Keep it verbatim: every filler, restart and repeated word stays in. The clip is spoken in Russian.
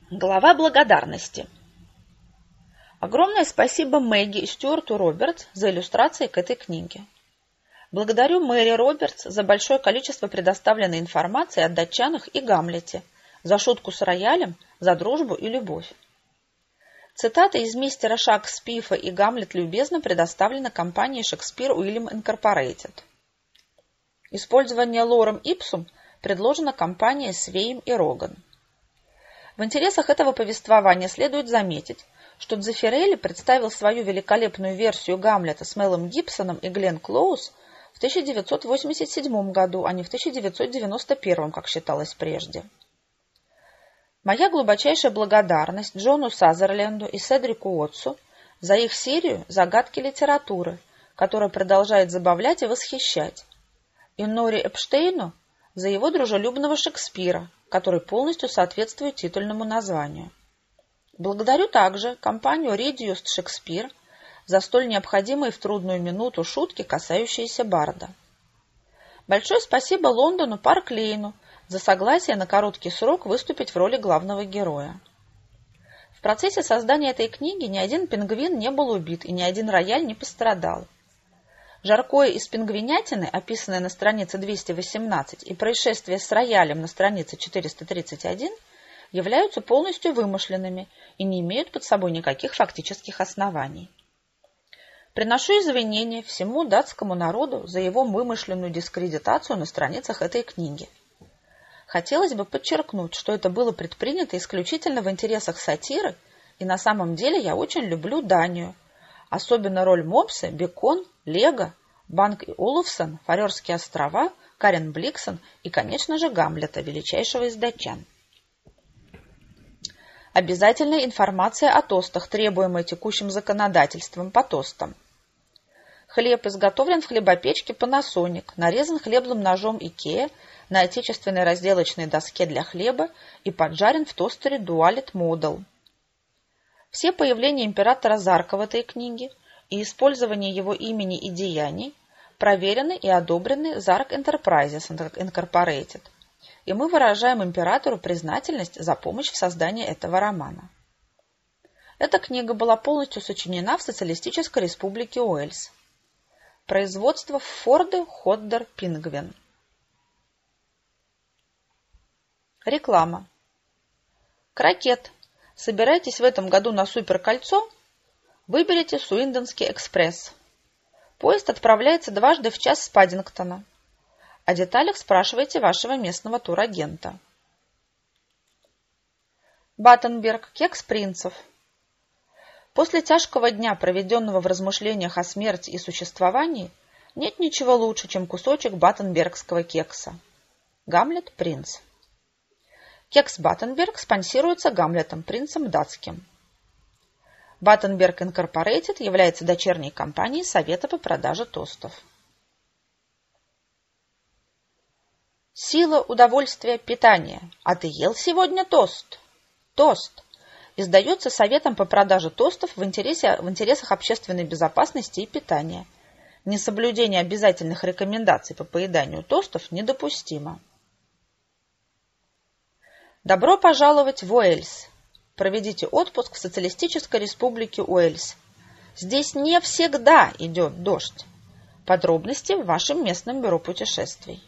Глава благодарности. Огромное спасибо Мэгги и Стюарту Робертс за иллюстрации к этой книге. Благодарю Мэри Робертс за большое количество предоставленной информации о датчанах и Гамлете, за шутку с роялем, за дружбу и любовь. Цитата из мистера Шекспира и Гамлет любезно предоставлена компанией Шекспир Уильям Инкорпорейтед. Использование лорем ипсум предложено компанией Свейм и Роган. В интересах этого повествования следует заметить, что Дзеффирелли представил свою великолепную версию Гамлета с Мелом Гибсоном и Гленн Клоуз в тысяча девятьсот восемьдесят седьмом году, а не в тысяча девятьсот девяносто первом, как считалось прежде. Моя глубочайшая благодарность Джону Сазерленду и Седрику Уотсу за их серию «Загадки литературы», которая продолжает забавлять и восхищать, и Нори Эпштейну за его дружелюбного Шекспира, который полностью соответствует титульному названию. Благодарю также компанию Редьюст Шекспир за столь необходимые в трудную минуту шутки, касающиеся Барда. Большое спасибо Лондону Парк Лейну за согласие на короткий срок выступить в роли главного героя. В процессе создания этой книги ни один пингвин не был убит и ни один рояль не пострадал. Жаркое из пингвинятины, описанное на странице двести восемнадцать, и происшествие с роялем на странице четыреста тридцать один являются полностью вымышленными и не имеют под собой никаких фактических оснований. Приношу извинения всему датскому народу за его вымышленную дискредитацию на страницах этой книги. Хотелось бы подчеркнуть, что это было предпринято исключительно в интересах сатиры, и на самом деле я очень люблю Данию, особенно роль Мопса, Бекон, Лего, Банк и Олафсон, Фарерские острова, Карен Бликсон и, конечно же, Гамлета, величайшего из датчан. Обязательная информация о тостах, требуемая текущим законодательством по тостам. Хлеб изготовлен в хлебопечке Panasonic, нарезан хлебным ножом Икеа на отечественной разделочной доске для хлеба и поджарен в тостере Dualit Model. Все появления императора Зарка в этой книге и использование его имени и деяний проверены и одобрены Zark Enterprises Incorporated, и мы выражаем императору признательность за помощь в создании этого романа. Эта книга была полностью сочинена в Социалистической Республике Уэльс. Производство Форды Ходдер Пингвин. Реклама. Крокет. Собираетесь в этом году на суперкольцо? Выберите Суиндонский экспресс. Поезд отправляется дважды в час с Паддингтона. О деталях спрашивайте вашего местного турагента. Баттенберг. Кекс принцев. После тяжкого дня, проведенного в размышлениях о смерти и существовании, нет ничего лучше, чем кусочек баттенбергского кекса. Гамлет. Принц. Кекс Баттенберг спонсируется Гамлетом, принцем датским. Баттенберг Инкорпорейтед является дочерней компанией Совета по продаже тостов. Сила, удовольствие, питание. А ты ел сегодня тост? Тост. Издается Советом по продаже тостов в, интересе, в интересах общественной безопасности и питания. Несоблюдение обязательных рекомендаций по поеданию тостов недопустимо. Добро пожаловать в Уэльс. Проведите отпуск в Социалистической Республике Уэльс. Здесь не всегда идет дождь. Подробности в вашем местном бюро путешествий.